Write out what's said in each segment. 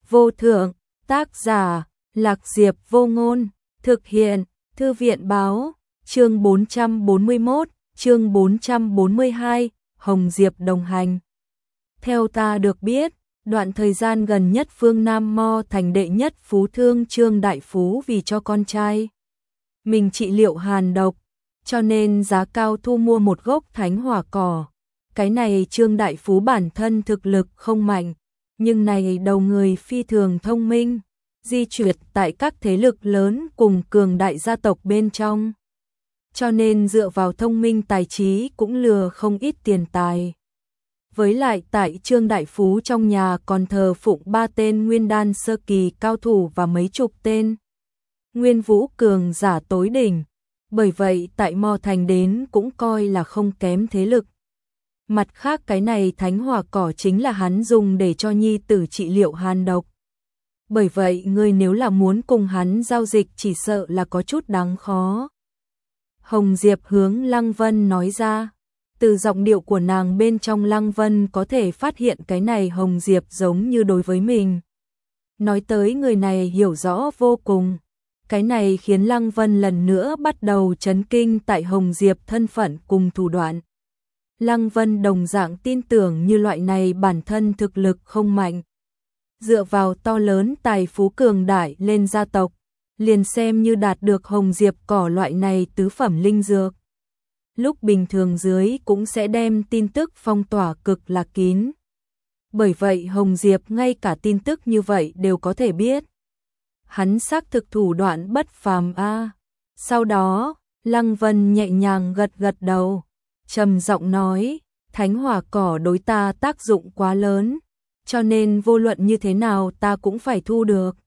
vô thượng, tác giả, Lạc Diệp Vô Ngôn, thực hiện, Thư viện báo, chương 441, chương 442, Hồng Diệp đồng hành. Theo ta được biết, đoạn thời gian gần nhất phương Nam Mo thành đệ nhất phú thương Trương Đại Phú vì cho con trai mình trị liệu hàn độc, cho nên giá cao thu mua một gốc thánh hỏa cỏ. Cái này Trương Đại Phú bản thân thực lực không mạnh, nhưng này đầu người phi thường thông minh, di chuyển tại các thế lực lớn cùng cường đại gia tộc bên trong. Cho nên dựa vào thông minh tài trí cũng lừa không ít tiền tài. Với lại tại Trương Đại Phú trong nhà còn thờ phụng 3 tên nguyên đan sơ kỳ cao thủ và mấy chục tên nguyên vũ cường giả tối đỉnh. Bởi vậy tại Mo Thành đến cũng coi là không kém thế lực. Mặt khác cái này thánh hỏa cỏ chính là hắn dùng để cho nhi tử trị liệu hàn độc. Bởi vậy ngươi nếu là muốn cùng hắn giao dịch chỉ sợ là có chút đáng khó. Hồng Diệp hướng Lăng Vân nói ra. Từ giọng điệu của nàng bên trong Lăng Vân có thể phát hiện cái này Hồng Diệp giống như đối với mình. Nói tới người này hiểu rõ vô cùng. Cái này khiến Lăng Vân lần nữa bắt đầu chấn kinh tại Hồng Diệp thân phận cùng thủ đoạn. Lăng Vân đồng dạng tin tưởng như loại này bản thân thực lực không mạnh. Dựa vào to lớn tài phú cường đại lên gia tộc, liền xem như đạt được Hồng Diệp cỏ loại này tứ phẩm linh dược. Lúc bình thường dưới cũng sẽ đem tin tức phong tỏa cực là kín. Bởi vậy Hồng Diệp ngay cả tin tức như vậy đều có thể biết. Hắn xác thực thủ đoạn bất phàm a. Sau đó, Lăng Vân nhẹ nhàng gật gật đầu, trầm giọng nói, thánh hỏa cỏ đối ta tác dụng quá lớn, cho nên vô luận như thế nào ta cũng phải thu được.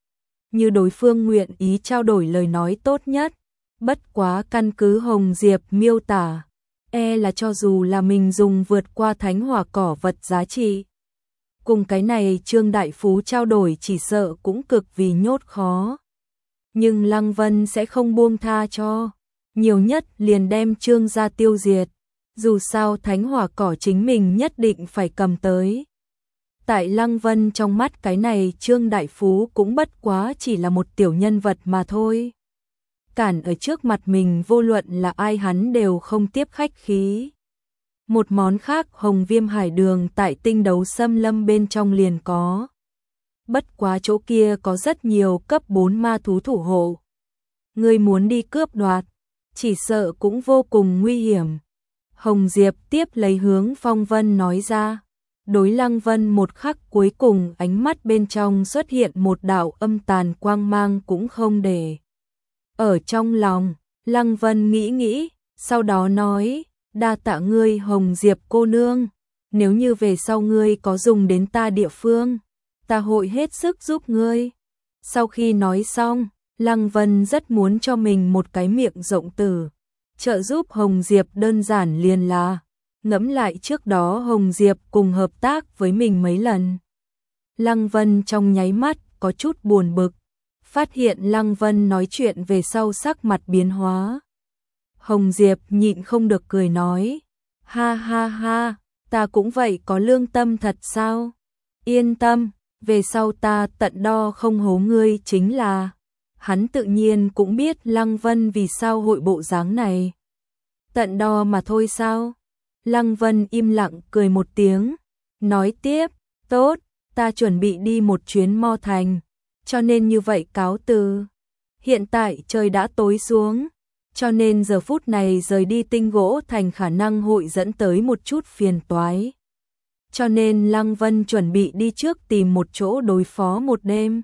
Như đối phương nguyện ý trao đổi lời nói tốt nhất, bất quá căn cứ Hồng Diệp miêu tả, là cho dù là mình dùng vượt qua thánh hỏa cỏ vật giá trị. Cùng cái này Trương Đại Phú trao đổi chỉ sợ cũng cực vì nhốt khó. Nhưng Lăng Vân sẽ không buông tha cho, nhiều nhất liền đem Trương gia tiêu diệt. Dù sao thánh hỏa cỏ chính mình nhất định phải cầm tới. Tại Lăng Vân trong mắt cái này Trương Đại Phú cũng bất quá chỉ là một tiểu nhân vật mà thôi. Cản ở trước mặt mình vô luận là ai hắn đều không tiếp khách khí. Một món khác Hồng Viêm Hải Đường tại Tinh Đấu Xâm Lâm bên trong liền có. Bất quá chỗ kia có rất nhiều cấp 4 ma thú thủ hộ. Người muốn đi cướp đoạt, chỉ sợ cũng vô cùng nguy hiểm. Hồng Diệp tiếp lấy hướng Phong Vân nói ra. Đối Lăng Vân một khắc cuối cùng ánh mắt bên trong xuất hiện một đạo âm tàn quang mang cũng không để. Ở trong lòng, Lăng Vân nghĩ nghĩ, sau đó nói, đa tạ ngươi Hồng Diệp cô nương, nếu như về sau ngươi có dùng đến ta địa phương, ta hội hết sức giúp ngươi. Sau khi nói xong, Lăng Vân rất muốn cho mình một cái miệng rộng tử, trợ giúp Hồng Diệp đơn giản liền là, ngẫm lại trước đó Hồng Diệp cùng hợp tác với mình mấy lần. Lăng Vân trong nháy mắt có chút buồn bực, phát hiện Lăng Vân nói chuyện về sau sắc mặt biến hóa. Hồng Diệp nhịn không được cười nói, ha ha ha, ta cũng vậy có lương tâm thật sao? Yên tâm, về sau ta tận đo không hố ngươi chính là. Hắn tự nhiên cũng biết Lăng Vân vì sao hội bộ dáng này. Tận đo mà thôi sao? Lăng Vân im lặng cười một tiếng, nói tiếp, tốt, ta chuẩn bị đi một chuyến Mo Thành, cho nên như vậy cáo từ. Hiện tại trời đã tối xuống, cho nên giờ phút này rời đi Tinh Gỗ Thành khả năng hội dẫn tới một chút phiền toái. Cho nên Lăng Vân chuẩn bị đi trước tìm một chỗ đối phó một đêm.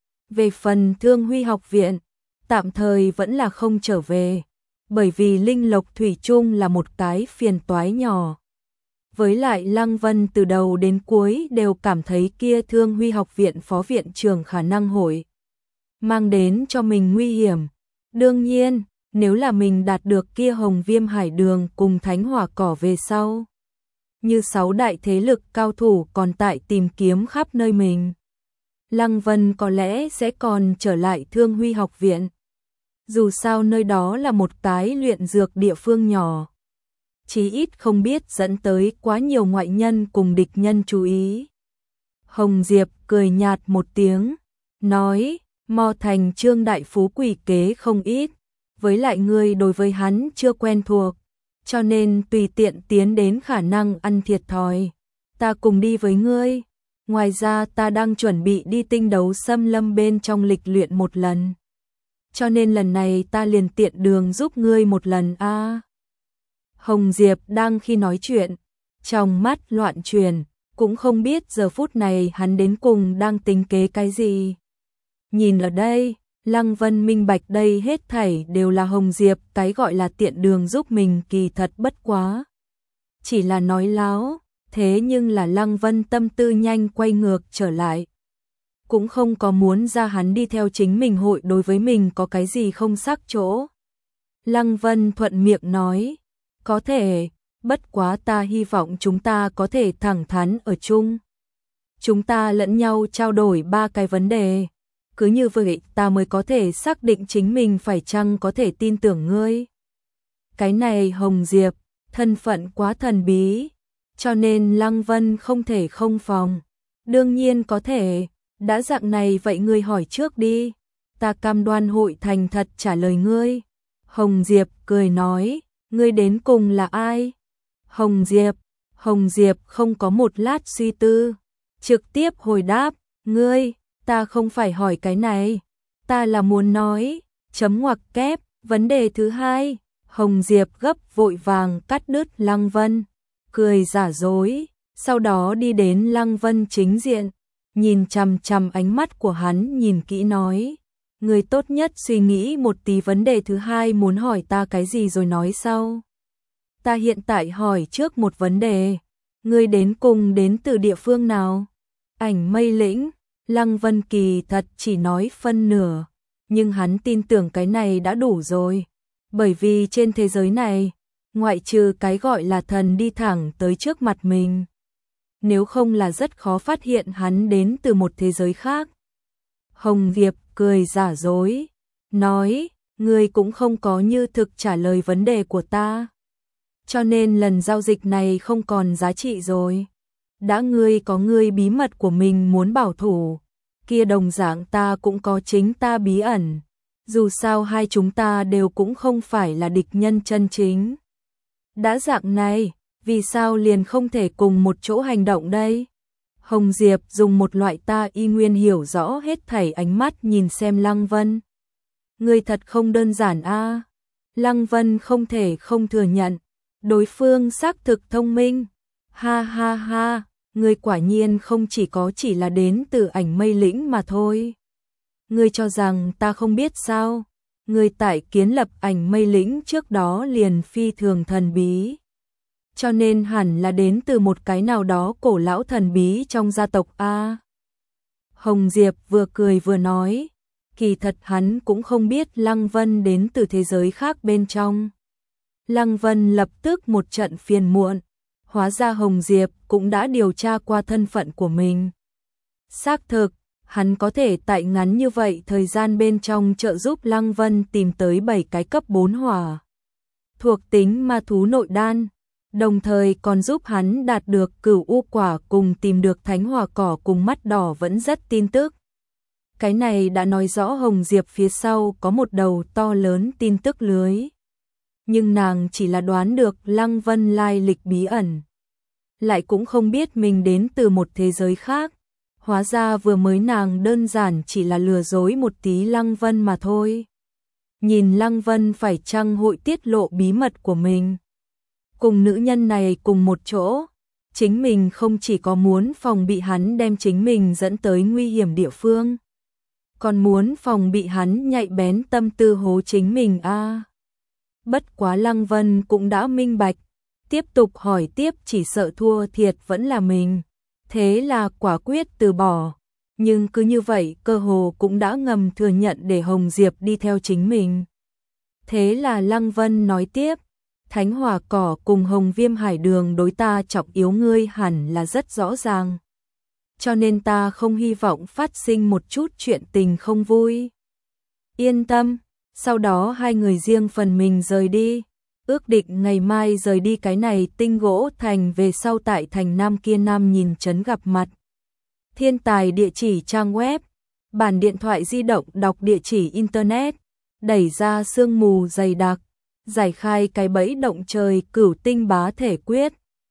Về phần Thương Huy học viện, tạm thời vẫn là không trở về, bởi vì linh lộc thủy chung là một cái phiền toái nhỏ. Với lại Lăng Vân từ đầu đến cuối đều cảm thấy kia Thương Huy học viện phó viện trưởng khả năng hội mang đến cho mình nguy hiểm. Đương nhiên, nếu là mình đạt được kia Hồng Viêm Hải Đường cùng thánh hỏa cỏ về sau, như 6 đại thế lực cao thủ còn tại tìm kiếm khắp nơi mình, Lăng Vân có lẽ sẽ còn trở lại Thương Huy học viện. Dù sao nơi đó là một cái luyện dược địa phương nhỏ, chí ít không biết dẫn tới quá nhiều ngoại nhân cùng địch nhân chú ý. Hồng Diệp cười nhạt một tiếng, nói, Mo Thành Trương đại phú quỷ kế không ít, với lại ngươi đối với hắn chưa quen thuộc, cho nên tùy tiện tiến đến khả năng ăn thiệt thòi. Ta cùng đi với ngươi. Ngoài ra ta đang chuẩn bị đi tinh đấu xâm lâm bên trong lịch luyện một lần. Cho nên lần này ta liền tiện đường giúp ngươi một lần a. Hồng Diệp đang khi nói chuyện, trong mắt loạn chuyển, cũng không biết giờ phút này hắn đến cùng đang tính kế cái gì. Nhìn ở đây, Lăng Vân minh bạch đây hết thảy đều là Hồng Diệp, cái gọi là tiện đường giúp mình kỳ thật bất quá. Chỉ là nói láo, thế nhưng là Lăng Vân tâm tư nhanh quay ngược trở lại. Cũng không có muốn ra hắn đi theo chính mình hội đối với mình có cái gì không xác chỗ. Lăng Vân thuận miệng nói, có thể, bất quá ta hy vọng chúng ta có thể thẳng thắn ở chung. Chúng ta lẫn nhau trao đổi 3 cái vấn đề. Cứ như vậy ta mới có thể xác định chính mình phải chăng có thể tin tưởng ngươi. Cái này Hồng Diệp, thân phận quá thần bí, cho nên Lăng Vân không thể không phòng. Đương nhiên có thể, đã dạng này vậy ngươi hỏi trước đi, ta cam đoan hội thành thật trả lời ngươi. Hồng Diệp cười nói, ngươi đến cùng là ai? Hồng Diệp không có một lát suy tư, trực tiếp hồi đáp, ngươi, ta không phải hỏi cái này, ta là muốn nói, chấm ngoặc kép, vấn đề thứ hai. Hồng Diệp gấp vội vàng cắt đứt Lăng Vân, cười giả dối, sau đó đi đến Lăng Vân chính diện, nhìn chằm chằm ánh mắt của hắn nhìn kỹ nói, người tốt nhất suy nghĩ một tí vấn đề thứ hai muốn hỏi ta cái gì rồi nói sau. Ta hiện tại hỏi trước một vấn đề, ngươi đến cùng đến từ địa phương nào? Ảnh Mây Lĩnh. Lăng Vân kỳ thật chỉ nói phân nửa, nhưng hắn tin tưởng cái này đã đủ rồi, bởi vì trên thế giới này, ngoại trừ cái gọi là thần đi thẳng tới trước mặt mình, nếu không là rất khó phát hiện hắn đến từ một thế giới khác. Hồng Diệp cười giả dối, nói, ngươi cũng không có như thực trả lời vấn đề của ta, cho nên lần giao dịch này không còn giá trị rồi. Đã ngươi có ngươi bí mật của mình muốn bảo thủ, kia đồng dạng ta cũng có chính ta bí ẩn, dù sao hai chúng ta đều cũng không phải là địch nhân chân chính. Đã dạng này, vì sao liền không thể cùng một chỗ hành động đây? Hồng Diệp dùng một loại ta y nguyên hiểu rõ hết thảy ánh mắt nhìn xem Lăng Vân. Ngươi thật không đơn giản a. Lăng Vân không thể không thừa nhận, đối phương xác thực thông minh. Ha ha ha, ngươi quả nhiên không chỉ là đến từ Ảnh Mây Lĩnh mà thôi. Ngươi cho rằng ta không biết sao? Ngươi tại kiến lập Ảnh Mây Lĩnh trước đó liền phi thường thần bí, cho nên hẳn là đến từ một cái nào đó cổ lão thần bí trong gia tộc a. Hồng Diệp vừa cười vừa nói, kỳ thật hắn cũng không biết Lăng Vân đến từ thế giới khác bên trong. Lăng Vân lập tức một trận phiền muộn, hóa ra Hồng Diệp cũng đã điều tra qua thân phận của mình. Xác thực, hắn có thể tại ngắn như vậy thời gian bên trong trợ giúp Lăng Vân tìm tới 7 cái cấp 4 hỏa thuộc tính ma thú nội đan, đồng thời còn giúp hắn đạt được Cửu U quả cùng tìm được Thánh Hỏa cỏ cùng mắt đỏ vẫn rất tin tức. Cái này đã nói rõ Hồng Diệp phía sau có một đầu to lớn tin tức lưới. Nhưng nàng chỉ là đoán được Lăng Vân lai lịch bí ẩn, lại cũng không biết mình đến từ một thế giới khác. Hóa ra vừa mới nàng đơn giản chỉ là lừa dối một tí Lăng Vân mà thôi. Nhìn Lăng Vân phải chăng hội tiết lộ bí mật của mình, cùng nữ nhân này cùng một chỗ, chính mình không chỉ có muốn phòng bị hắn đem chính mình dẫn tới nguy hiểm địa phương, còn muốn phòng bị hắn nhạy bén tâm tư hố chính mình a. Bất quá Lăng Vân cũng đã minh bạch, tiếp tục hỏi tiếp chỉ sợ thua thiệt vẫn là mình, thế là quả quyết từ bỏ. Nhưng cứ như vậy cơ hồ cũng đã ngầm thừa nhận để Hồng Diệp đi theo chính mình. Thế là Lăng Vân nói tiếp, Thánh Hỏa cỏ cùng Hồng Viêm Hải Đường đối ta trọng yếu ngươi hẳn là rất rõ ràng. Cho nên ta không hy vọng phát sinh một chút chuyện tình không vui. Yên tâm, sau đó hai người riêng phần mình rời đi, ước định ngày mai rời đi cái này tinh gỗ thành về sau tại thành Nam kia Nam nhìn trấn gặp mặt. Thiên tài địa chỉ trang web, bản điện thoại di động đọc địa chỉ internet, đẩy ra sương mù dày đặc, giải khai cái bẫy động trời cửu tinh bá thể quyết.